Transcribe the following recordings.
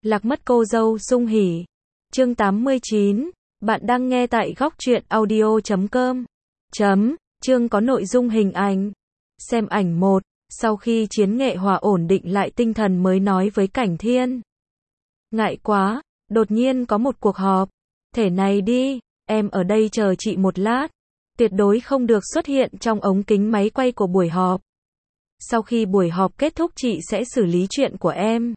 Lạc mất cô dâu sung hỉ. Chương 89. Bạn đang nghe tại góc truyện audio.com. Chương có nội dung hình ảnh. Xem ảnh 1. Sau khi Chiến Nghệ Hòa ổn định lại tinh thần mới nói với Cảnh Thiên. Ngại quá, đột nhiên có một cuộc họp. Thế này đi, em ở đây chờ chị một lát. Tuyệt đối không được xuất hiện trong ống kính máy quay của buổi họp. Sau khi buổi họp kết thúc chị sẽ xử lý chuyện của em.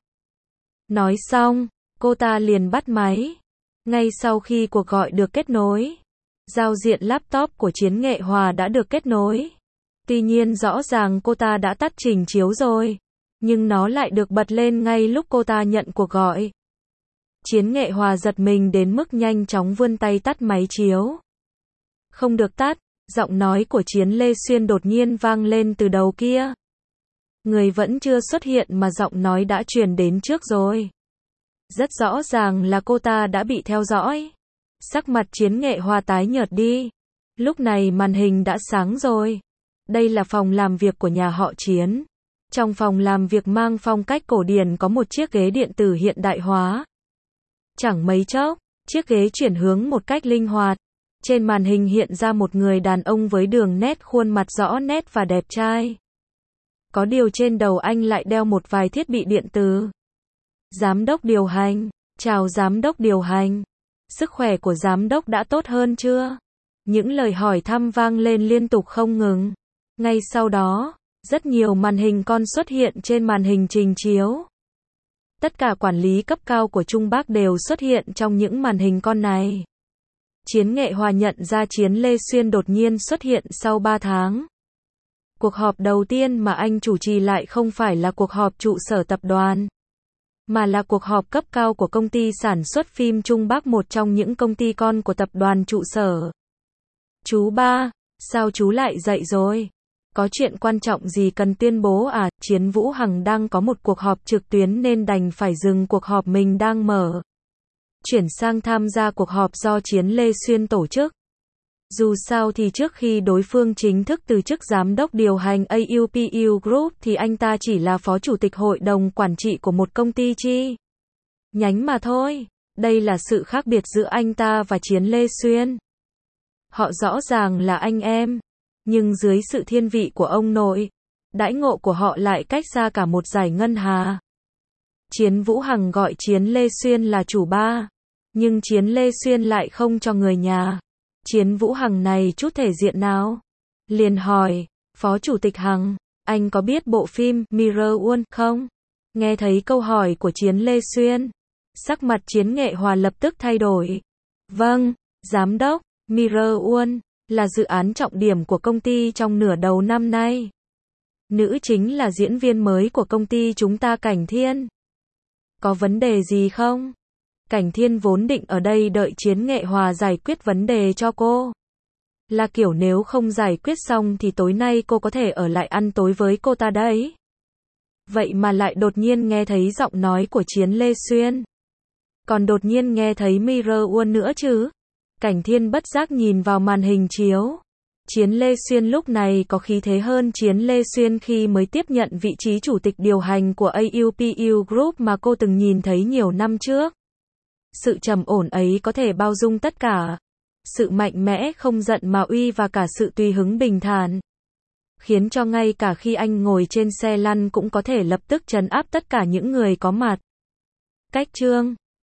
Nói xong, cô ta liền bắt máy. Ngay sau khi cuộc gọi được kết nối, giao diện laptop của Chiến Nghệ Hòa đã được kết nối. Tuy nhiên rõ ràng cô ta đã tắt trình chiếu rồi, nhưng nó lại được bật lên ngay lúc cô ta nhận cuộc gọi. Chiến Nghệ Hòa giật mình đến mức nhanh chóng vươn tay tắt máy chiếu. Không được tắt, giọng nói của Chiến Lê Xuyên đột nhiên vang lên từ đầu kia. Người vẫn chưa xuất hiện mà giọng nói đã truyền đến trước rồi. Rất rõ ràng là cô ta đã bị theo dõi. Sắc mặt Chiến Nghệ Hòa tái nhợt đi. Lúc này màn hình đã sáng rồi. Đây là phòng làm việc của nhà họ Chiến. Trong phòng làm việc mang phong cách cổ điển có một chiếc ghế điện tử hiện đại hóa. Chẳng mấy chốc, chiếc ghế chuyển hướng một cách linh hoạt. Trên màn hình hiện ra một người đàn ông với đường nét khuôn mặt rõ nét và đẹp trai. Có điều trên đầu anh lại đeo một vài thiết bị điện tử. Giám đốc điều hành. Chào giám đốc điều hành. Sức khỏe của giám đốc đã tốt hơn chưa? Những lời hỏi thăm vang lên liên tục không ngừng. Ngay sau đó, rất nhiều màn hình con xuất hiện trên màn hình trình chiếu. Tất cả quản lý cấp cao của Trung Bắc đều xuất hiện trong những màn hình con này. Chiến Nghệ Hòa nhận ra Chiến Lê Xuyên đột nhiên xuất hiện sau 3 tháng. Cuộc họp đầu tiên mà anh chủ trì lại không phải là cuộc họp trụ sở tập đoàn, mà là cuộc họp cấp cao của công ty sản xuất phim Trung Bắc, một trong những công ty con của tập đoàn trụ sở. Chú ba, sao chú lại dậy rồi? Có chuyện quan trọng gì cần tuyên bố à? Chiến Vũ Hằng đang có một cuộc họp trực tuyến nên đành phải dừng cuộc họp mình đang mở. Chuyển sang tham gia cuộc họp do Chiến Lê Xuyên tổ chức. Dù sao thì trước khi đối phương chính thức từ chức giám đốc điều hành AUPU Group thì anh ta chỉ là phó chủ tịch hội đồng quản trị của một công ty chi nhánh mà thôi. Đây là sự khác biệt giữa anh ta và Chiến Lê Xuyên. Họ rõ ràng là anh em, nhưng dưới sự thiên vị của ông nội, đãi ngộ của họ lại cách xa cả một dải ngân hà. Chiến Vũ Hằng gọi Chiến Lê Xuyên là chủ ba, nhưng Chiến Lê Xuyên lại không cho người nhà. Chiến Vũ Hằng này chút thể diện nào? Liền hỏi, Phó Chủ tịch Hằng, anh có biết bộ phim Mirror World không? Nghe thấy câu hỏi của Chiến Lê Xuyên, sắc mặt Chiến Nghệ Hòa lập tức thay đổi. Vâng, giám đốc, Mirror World là dự án trọng điểm của công ty trong nửa đầu năm nay. Nữ chính là diễn viên mới của công ty chúng ta, Cảnh Thiên. Có vấn đề gì không? Cảnh Thiên vốn định ở đây đợi Chiến Nghệ Hòa giải quyết vấn đề cho cô. Là kiểu nếu không giải quyết xong thì tối nay cô có thể ở lại ăn tối với cô ta đấy. Vậy mà lại đột nhiên nghe thấy giọng nói của Chiến Lê Xuyên. Còn đột nhiên nghe thấy Mirror World nữa chứ. Cảnh Thiên bất giác nhìn vào màn hình chiếu. Chiến Lê Xuyên lúc này có khí thế hơn Chiến Lê Xuyên khi mới tiếp nhận vị trí chủ tịch điều hành của AUPU Group mà cô từng nhìn thấy nhiều năm trước. Sự trầm ổn ấy có thể bao dung tất cả. Sự mạnh mẽ không giận mà uy và cả sự tùy hứng bình thản. Khiến cho ngay cả khi anh ngồi trên xe lăn cũng có thể lập tức trấn áp tất cả những người có mặt. Cách chương